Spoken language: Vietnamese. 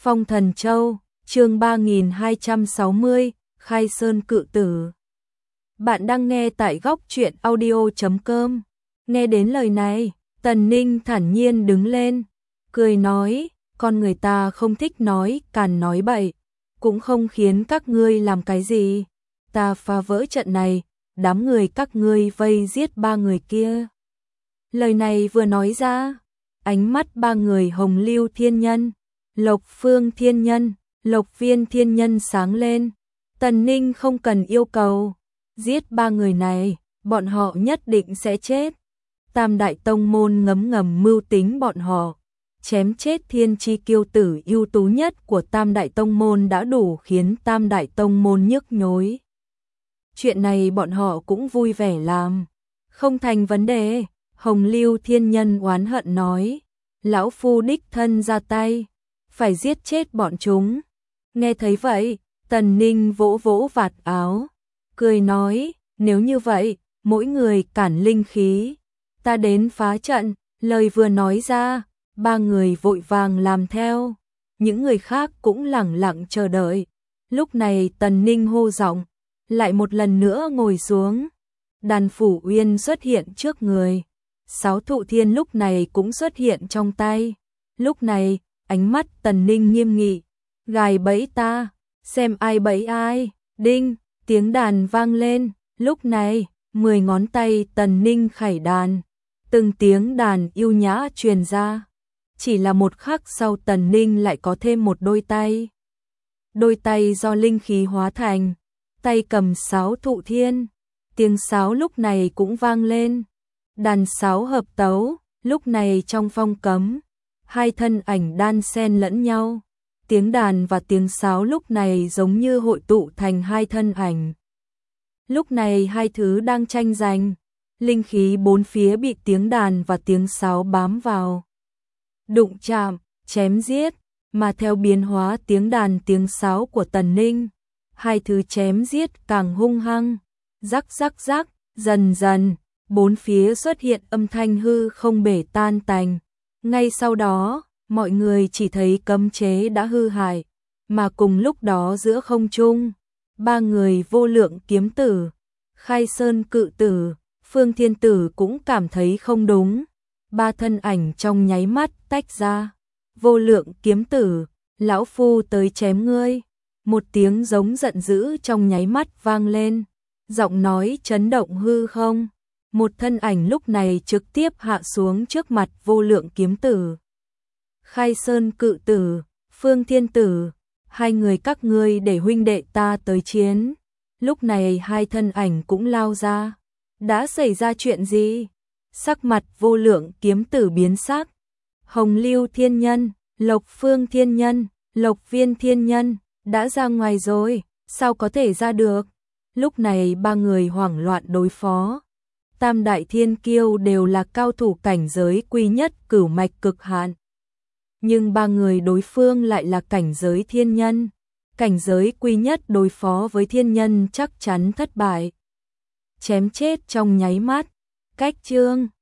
Phong Thần Châu, chương 3260, Khai Sơn Cự Tử. Bạn đang nghe tại góc truyện audio.com. Nghe đến lời này, Tần Ninh thản nhiên đứng lên, cười nói, con người ta không thích nói càn nói bậy, cũng không khiến các ngươi làm cái gì. Ta phá vỡ trận này, đám người các ngươi vây giết ba người kia. Lời này vừa nói ra, ánh mắt ba người Hồng Lưu Thiên Nhân, Lộc Phương Thiên Nhân, Lộc Viên Thiên Nhân sáng lên. Tần Ninh không cần yêu cầu giết ba người này, bọn họ nhất định sẽ chết. Tam Đại Tông Môn ngấm ngầm mưu tính bọn họ, chém chết thiên chi kiêu tử ưu tú nhất của Tam Đại Tông Môn đã đủ khiến Tam Đại Tông Môn nhức nhối. Chuyện này bọn họ cũng vui vẻ làm, không thành vấn đề. Hồng Lưu Thiên Nhân oán hận nói, lão phu đích thân ra tay, phải giết chết bọn chúng. Nghe thấy vậy, Tần Ninh vỗ vỗ vạt áo, cười nói, nếu như vậy, mỗi người cản linh khí, ta đến phá trận. Lời vừa nói ra, ba người vội vàng làm theo, những người khác cũng lẳng lặng chờ đợi. Lúc này Tần Ninh hô giọng, lại một lần nữa ngồi xuống. Đàn Phủ Uyên xuất hiện trước người, 6 thụ thiên lúc này cũng xuất hiện trong tay. Lúc này, ánh mắt Tần Ninh nghiêm nghị, gài bẫy ta, xem ai bẫy ai. Đinh, tiếng đàn vang lên, lúc này, 10 ngón tay Tần Ninh khải đàn, từng tiếng đàn yêu nhã truyền ra. Chỉ là một khắc sau Tần Ninh lại có thêm một đôi tay. Đôi tay do linh khí hóa thành, tay cầm sáo thụ thiên. Tiếng sáo lúc này cũng vang lên. Đàn sáo hợp tấu, lúc này trong phong cấm, hai thân ảnh đan xen lẫn nhau. Tiếng đàn và tiếng sáo lúc này giống như hội tụ thành hai thân ảnh. Lúc này hai thứ đang tranh giành, linh khí bốn phía bị tiếng đàn và tiếng sáo bám vào, đụng chạm, chém giết, mà theo biến hóa tiếng đàn tiếng sáo của Tần Ninh, hai thứ chém giết càng hung hăng, rắc rắc rắc, dần dần, bốn phía xuất hiện âm thanh hư không bể tan tành. Ngay sau đó, mọi người chỉ thấy cấm chế đã hư hại, mà cùng lúc đó giữa không trung, ba người Vô Lượng Kiếm Tử, Khai Sơn Cự Tử, Phương Thiên Tử cũng cảm thấy không đúng. Ba thân ảnh trong nháy mắt tách ra. Vô Lượng Kiếm Tử, lão phu tới chém ngươi. Một tiếng giống giận dữ trong nháy mắt vang lên, giọng nói chấn động hư không. Một thân ảnh lúc này trực tiếp hạ xuống trước mặt Vô Lượng Kiếm Tử. Khai Sơn Cự Tử, Phương Thiên Tử, hai người các ngươi để huynh đệ ta tới chiến. Lúc này hai thân ảnh cũng lao ra. Đã xảy ra chuyện gì? Sắc mặt Vô Lượng Kiếm Tử biến sắc. Hồng Lưu Thiên Nhân, Lộc Phương Thiên Nhân, Lộc Viên Thiên Nhân đã ra ngoài rồi, sao có thể ra được? Lúc này ba người hoảng loạn đối phó. Tam Đại Thiên Kiêu đều là cao thủ cảnh giới quy nhất cửu mạch cực hạn. Nhưng ba người đối phương lại là cảnh giới thiên nhân. Cảnh giới quy nhất đối phó với thiên nhân chắc chắn thất bại. Chém chết trong nháy mắt. Cách chương